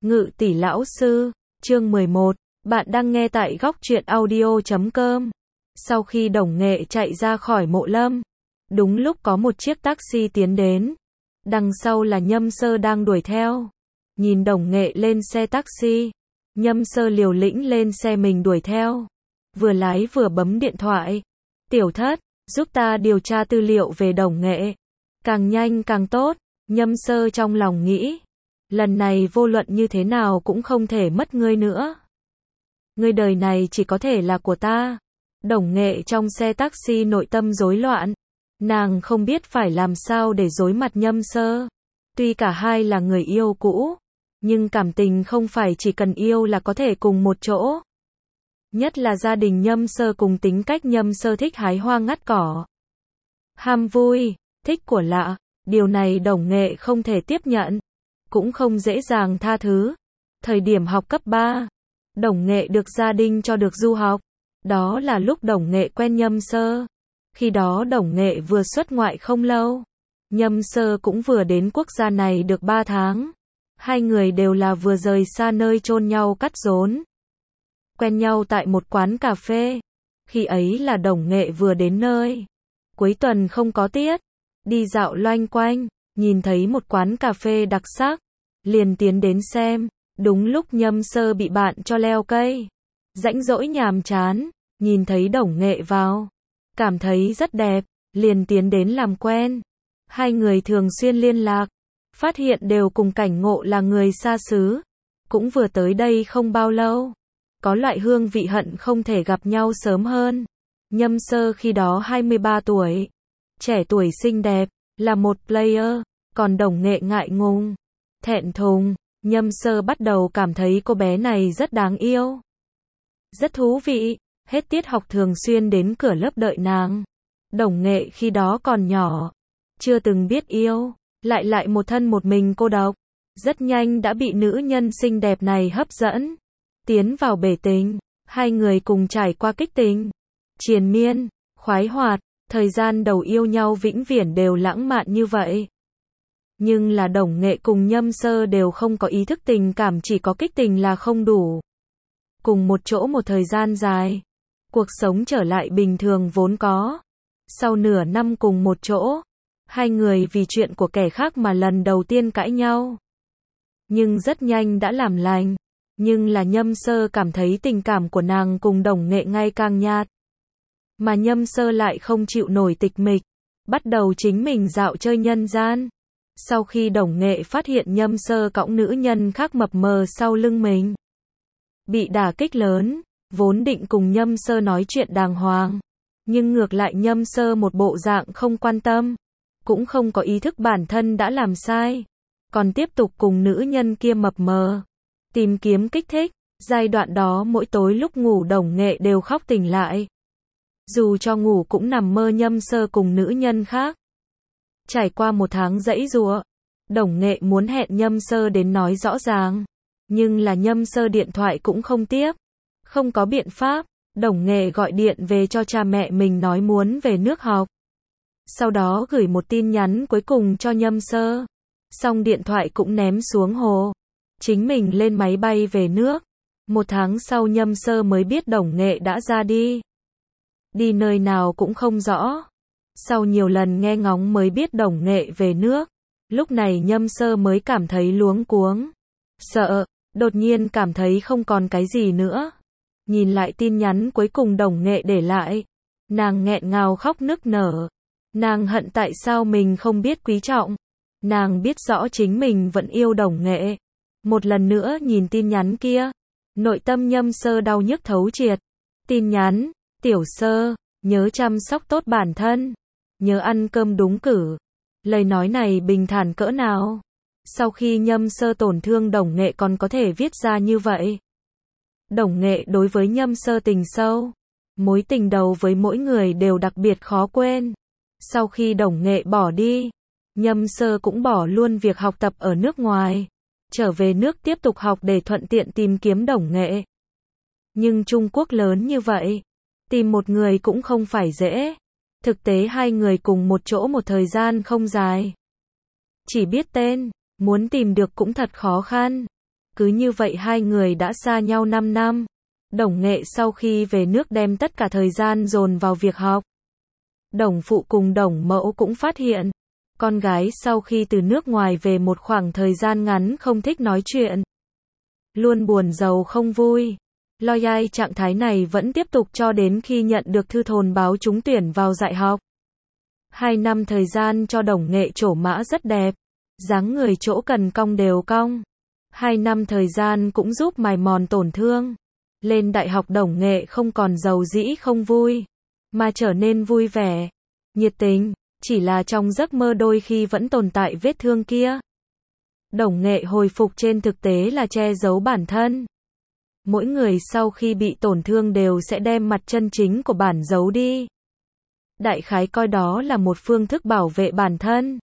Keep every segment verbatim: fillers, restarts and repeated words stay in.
Ngự tỷ lão sư, chương mười một, bạn đang nghe tại góc truyện audio chấm com. Sau khi Đồng Nghệ chạy ra khỏi mộ lâm, đúng lúc có một chiếc taxi tiến đến. Đằng sau là Nhâm Sơ đang đuổi theo. Nhìn Đồng Nghệ lên xe taxi, Nhâm Sơ liều lĩnh lên xe mình đuổi theo. Vừa lái vừa bấm điện thoại. Tiểu Thất, giúp ta điều tra tư liệu về Đồng Nghệ. Càng nhanh càng tốt, Nhâm Sơ trong lòng nghĩ. Lần này vô luận như thế nào cũng không thể mất ngươi nữa. Ngươi đời này chỉ có thể là của ta. Đồng Nghệ trong xe taxi nội tâm rối loạn. Nàng không biết phải làm sao để đối mặt Nhâm Sơ. Tuy cả hai là người yêu cũ, nhưng cảm tình không phải chỉ cần yêu là có thể cùng một chỗ. Nhất là gia đình Nhâm Sơ cùng tính cách Nhâm Sơ thích hái hoa ngắt cỏ. Ham vui, thích của lạ, điều này Đồng Nghệ không thể tiếp nhận, cũng không dễ dàng tha thứ. Thời điểm học cấp ba, Đồng Nghệ được gia đình cho được du học. Đó là lúc Đồng Nghệ quen Nhâm Sơ. Khi đó Đồng Nghệ vừa xuất ngoại không lâu. Nhâm Sơ cũng vừa đến quốc gia này được ba tháng. Hai người đều là vừa rời xa nơi chôn nhau cắt rốn. Quen nhau tại một quán cà phê. Khi ấy là Đồng Nghệ vừa đến nơi. Cuối tuần không có tiết. Đi dạo loanh quanh, nhìn thấy một quán cà phê đặc sắc. Liền tiến đến xem. Đúng lúc Nhâm Sơ bị bạn cho leo cây. Rãnh rỗi nhàm chán, nhìn thấy Đồng Nghệ vào. Cảm thấy rất đẹp, liền tiến đến làm quen. Hai người thường xuyên liên lạc. Phát hiện đều cùng cảnh ngộ là người xa xứ. Cũng vừa tới đây không bao lâu. Có loại hương vị hận không thể gặp nhau sớm hơn. Nhâm Sơ khi đó hai mươi ba tuổi. Trẻ tuổi xinh đẹp, là một player. Còn Đồng Nghệ ngại ngùng, thẹn thùng. Nhâm Sơ bắt đầu cảm thấy cô bé này rất đáng yêu. Rất thú vị. Hết tiết học thường xuyên đến cửa lớp đợi nàng. Đồng Nghệ khi đó còn nhỏ, chưa từng biết yêu, lại lại một thân một mình cô độc. Rất nhanh đã bị nữ nhân xinh đẹp này hấp dẫn. Tiến vào bể tình, hai người cùng trải qua kích tình, triền miên, khoái hoạt. Thời gian đầu yêu nhau vĩnh viễn đều lãng mạn như vậy. Nhưng là Đồng Nghệ cùng Nhâm Sơ đều không có ý thức tình cảm, chỉ có kích tình là không đủ. Cùng một chỗ một thời gian dài, cuộc sống trở lại bình thường vốn có. Sau nửa năm cùng một chỗ, hai người vì chuyện của kẻ khác mà lần đầu tiên cãi nhau. Nhưng rất nhanh đã làm lành. Nhưng là Nhâm Sơ cảm thấy tình cảm của nàng cùng Đồng Nghệ ngày càng nhạt. Mà Nhâm Sơ lại không chịu nổi tịch mịch, bắt đầu chính mình dạo chơi nhân gian. Sau khi Đồng Nghệ phát hiện Nhâm Sơ cõng nữ nhân khác mập mờ sau lưng mình, bị đả kích lớn, vốn định cùng Nhâm Sơ nói chuyện đàng hoàng. Nhưng ngược lại Nhâm Sơ một bộ dạng không quan tâm, cũng không có ý thức bản thân đã làm sai. Còn tiếp tục cùng nữ nhân kia mập mờ, tìm kiếm kích thích. Giai đoạn đó mỗi tối lúc ngủ Đồng Nghệ đều khóc tỉnh lại. Dù cho ngủ cũng nằm mơ Nhâm Sơ cùng nữ nhân khác. Trải qua một tháng giãy giụa, Đồng Nghệ muốn hẹn Nhâm Sơ đến nói rõ ràng. Nhưng là Nhâm Sơ điện thoại cũng không tiếp. Không có biện pháp, Đồng Nghệ gọi điện về cho cha mẹ mình nói muốn về nước học. Sau đó gửi một tin nhắn cuối cùng cho Nhâm Sơ. Xong điện thoại cũng ném xuống hồ. Chính mình lên máy bay về nước. Một tháng sau Nhâm Sơ mới biết Đồng Nghệ đã ra đi. Đi nơi nào cũng không rõ. Sau nhiều lần nghe ngóng mới biết Đồng Nghệ về nước. Lúc này Nhâm Sơ mới cảm thấy luống cuống, sợ, đột nhiên cảm thấy không còn cái gì nữa. Nhìn lại tin nhắn cuối cùng Đồng Nghệ để lại, nàng nghẹn ngào khóc nức nở. Nàng hận tại sao mình không biết quý trọng. Nàng biết rõ chính mình vẫn yêu Đồng Nghệ. Một lần nữa nhìn tin nhắn kia, nội tâm Nhâm Sơ đau nhức thấu triệt. Tin nhắn: Tiểu Sơ, nhớ chăm sóc tốt bản thân, nhớ ăn cơm đúng cử. Lời nói này bình thản cỡ nào. Sau khi Nhâm Sơ tổn thương Đồng Nghệ còn có thể viết ra như vậy. Đồng Nghệ đối với Nhâm Sơ tình sâu. Mối tình đầu với mỗi người đều đặc biệt khó quên. Sau khi Đồng Nghệ bỏ đi, Nhâm Sơ cũng bỏ luôn việc học tập ở nước ngoài. Trở về nước tiếp tục học để thuận tiện tìm kiếm Đồng Nghệ. Nhưng Trung Quốc lớn như vậy, tìm một người cũng không phải dễ. Thực tế hai người cùng một chỗ một thời gian không dài. Chỉ biết tên, muốn tìm được cũng thật khó khăn. Cứ như vậy hai người đã xa nhau năm năm. Đồng Nghệ sau khi về nước đem tất cả thời gian dồn vào việc học. Đồng phụ cùng Đồng mẫu cũng phát hiện, con gái sau khi từ nước ngoài về một khoảng thời gian ngắn không thích nói chuyện. Luôn buồn rầu không vui. Loay trạng thái này vẫn tiếp tục cho đến khi nhận được thư thồn báo trúng tuyển vào dạy học. Hai năm thời gian cho Đồng Nghệ trổ mã rất đẹp. Dáng người chỗ cần cong đều cong. Hai năm thời gian cũng giúp mài mòn tổn thương. Lên đại học Đồng Nghệ không còn giàu dĩ không vui, mà trở nên vui vẻ, nhiệt tình, chỉ là trong giấc mơ đôi khi vẫn tồn tại vết thương kia. Đồng Nghệ hồi phục trên thực tế là che giấu bản thân. Mỗi người sau khi bị tổn thương đều sẽ đem mặt chân chính của bản giấu đi. Đại khái coi đó là một phương thức bảo vệ bản thân.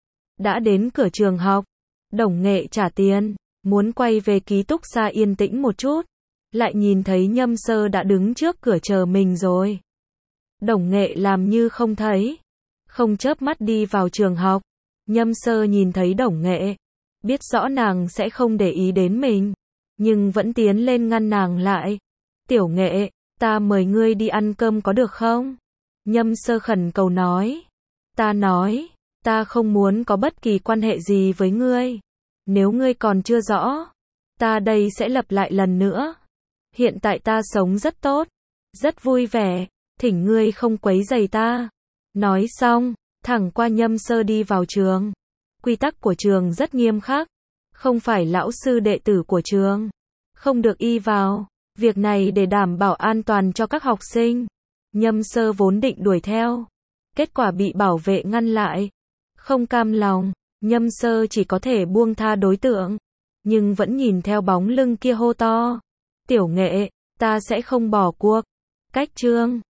Đã đến cửa trường học, Đồng Nghệ trả tiền, muốn quay về ký túc xá yên tĩnh một chút, lại nhìn thấy Nhâm Sơ đã đứng trước cửa chờ mình rồi. Đồng Nghệ làm như không thấy, không chớp mắt đi vào trường học. Nhâm Sơ nhìn thấy Đồng Nghệ, biết rõ nàng sẽ không để ý đến mình, nhưng vẫn tiến lên ngăn nàng lại. Tiểu Nghệ, ta mời ngươi đi ăn cơm có được không? Nhâm Sơ khẩn cầu nói. Ta nói, ta không muốn có bất kỳ quan hệ gì với ngươi. Nếu ngươi còn chưa rõ, ta đây sẽ lặp lại lần nữa. Hiện tại ta sống rất tốt, rất vui vẻ, thỉnh ngươi không quấy rầy ta. Nói xong, thẳng qua Nhâm Sơ đi vào trường. Quy tắc của trường rất nghiêm khắc, không phải lão sư đệ tử của trường không được y vào. Việc này để đảm bảo an toàn cho các học sinh. Nhâm Sơ vốn định đuổi theo, kết quả bị bảo vệ ngăn lại. Không cam lòng, Nhâm Sơ chỉ có thể buông tha đối tượng, nhưng vẫn nhìn theo bóng lưng kia hô to. Tiểu Nghệ, ta sẽ không bỏ cuộc. Cách chương